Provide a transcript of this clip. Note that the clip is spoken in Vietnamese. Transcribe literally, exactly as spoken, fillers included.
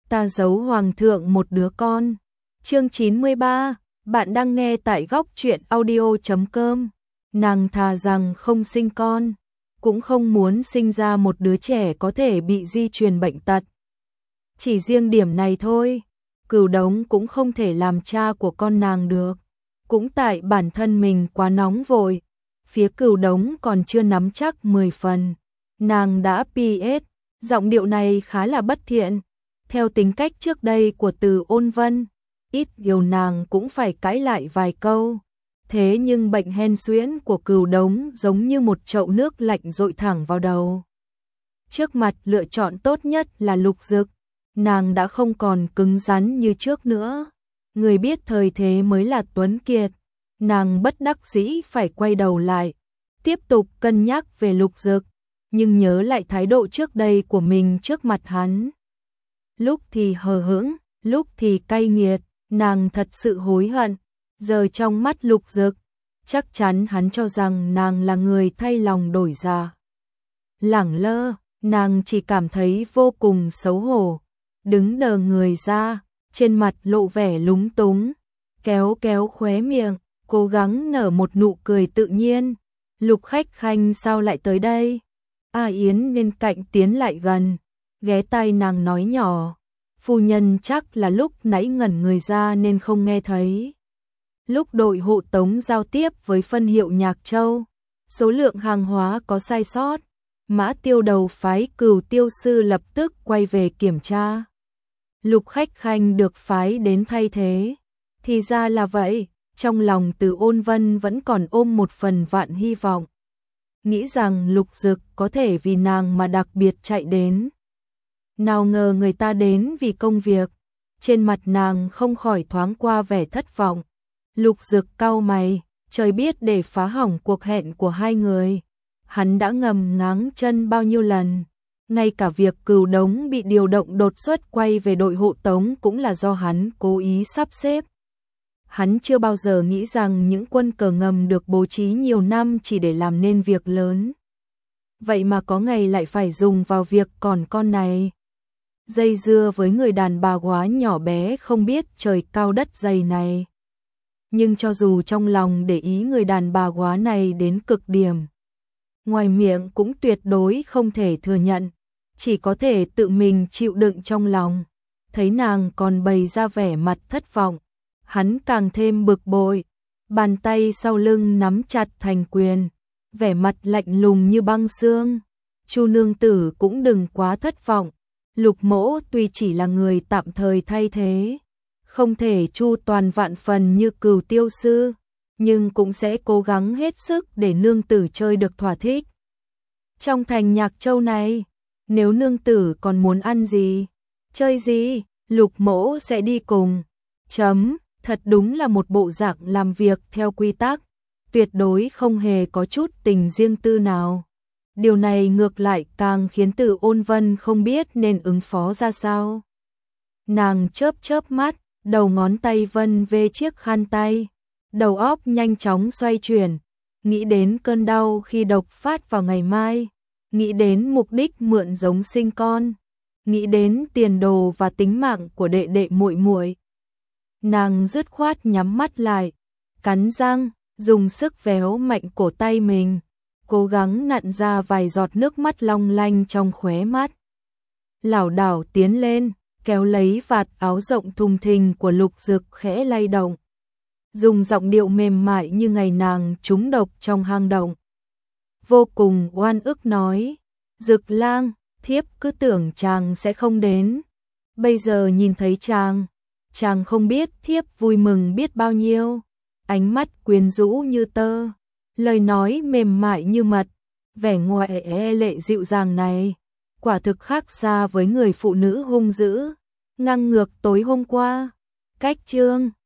ta giấu hoàng thượng một đứa con. Chương chín mươi ba, bạn đang nghe tại góc truyện audio chấm com. Nàng thà rằng không sinh con, cũng không muốn sinh ra một đứa trẻ có thể bị di truyền bệnh tật. Chỉ riêng điểm này thôi, Cửu Đống cũng không thể làm cha của con nàng được. Cũng tại bản thân mình quá nóng vội, phía Cửu Đống còn chưa nắm chắc mười phần. Nàng đã pê ét, giọng điệu này khá là bất thiện. Theo tính cách trước đây của Từ Ôn Vân, ít nhiều nàng cũng phải cãi lại vài câu. Thế nhưng bệnh hen suyễn của Cửu Đống giống như một chậu nước lạnh dội thẳng vào đầu. Trước mặt lựa chọn tốt nhất là Lục Dực, nàng đã không còn cứng rắn như trước nữa. Người biết thời thế mới là tuấn kiệt, nàng bất đắc dĩ phải quay đầu lại, tiếp tục cân nhắc về Lục Dực, nhưng nhớ lại thái độ trước đây của mình trước mặt hắn. Lúc thì hờ hững, lúc thì cay nghiệt, nàng thật sự hối hận. Giờ trong mắt Lục Dực, chắc chắn hắn cho rằng nàng là người thay lòng đổi dạ. Lẳng lơ, nàng chỉ cảm thấy vô cùng xấu hổ, đứng đờ người ra, trên mặt lộ vẻ lúng túng, kéo kéo khóe miệng, cố gắng nở một nụ cười tự nhiên. Lục Khách Khanh sao lại tới đây? A Yến bên cạnh tiến lại gần, ghé tai nàng nói nhỏ. Phu nhân chắc là lúc nãy ngẩn người ra nên không nghe thấy. Lúc đội hộ tống giao tiếp với phân hiệu Nhạc Châu, số lượng hàng hóa có sai sót, Mã Tiêu đầu phái Cửu Tiêu sư lập tức quay về kiểm tra. Lục Khách Khanh được phái đến thay thế. Thì ra là vậy, trong lòng Từ Ôn Vân vẫn còn ôm một phần vạn hy vọng. Nghĩ rằng Lục Dực có thể vì nàng mà đặc biệt chạy đến. Nào ngờ người ta đến vì công việc, trên mặt nàng không khỏi thoáng qua vẻ thất vọng. Lục Dực cau mày, trời biết để phá hỏng cuộc hẹn của hai người. Hắn đã ngầm ngáng chân bao nhiêu lần, ngay cả việc Cửu Đống bị điều động đột xuất quay về đội hộ tống cũng là do hắn cố ý sắp xếp. Hắn chưa bao giờ nghĩ rằng những quân cờ ngầm được bố trí nhiều năm chỉ để làm nên việc lớn. Vậy mà có ngày lại phải dùng vào việc còn con này. Dây dưa với người đàn bà quá nhỏ bé không biết trời cao đất dày này. Nhưng cho dù trong lòng để ý người đàn bà quá này đến cực điểm, ngoài miệng cũng tuyệt đối không thể thừa nhận, chỉ có thể tự mình chịu đựng trong lòng. Thấy nàng còn bày ra vẻ mặt thất vọng, hắn càng thêm bực bội, bàn tay sau lưng nắm chặt thành quyền, vẻ mặt lạnh lùng như băng xương. Chu nương tử cũng đừng quá thất vọng, Lục mỗ tuy chỉ là người tạm thời thay thế, không thể chu toàn vạn phần như Cửu Tiêu sư, nhưng cũng sẽ cố gắng hết sức để nương tử chơi được thỏa thích. Trong thành Nhạc Châu này, nếu nương tử còn muốn ăn gì, chơi gì, Lục mỗ sẽ đi cùng. Chấm, thật đúng là một bộ dạng làm việc theo quy tắc, tuyệt đối không hề có chút tình riêng tư nào. Điều này ngược lại càng khiến Từ Ôn Vân không biết nên ứng phó ra sao. Nàng chớp chớp mắt, đầu ngón tay vân về chiếc khăn tay, đầu óc nhanh chóng xoay chuyển, nghĩ đến cơn đau khi độc phát vào ngày mai, nghĩ đến mục đích mượn giống sinh con, nghĩ đến tiền đồ và tính mạng của đệ đệ muội muội. Nàng dứt khoát nhắm mắt lại, cắn răng, dùng sức véo mạnh cổ tay mình, cố gắng nặn ra vài giọt nước mắt long lanh trong khóe mắt. Lảo đảo tiến lên, kéo lấy vạt áo rộng thùng thình của Lục Dực khẽ lay động. Dùng giọng điệu mềm mại như ngày nàng trúng độc trong hang động. Vô cùng oan ức nói, Dực lang, thiếp cứ tưởng chàng sẽ không đến. Bây giờ nhìn thấy chàng, chàng không biết thiếp vui mừng biết bao nhiêu. Ánh mắt quyến rũ như tơ, lời nói mềm mại như mật, vẻ ngoài e lệ dịu dàng này, quả thực khác xa với người phụ nữ hung dữ, ngang ngược tối hôm qua. Cách chương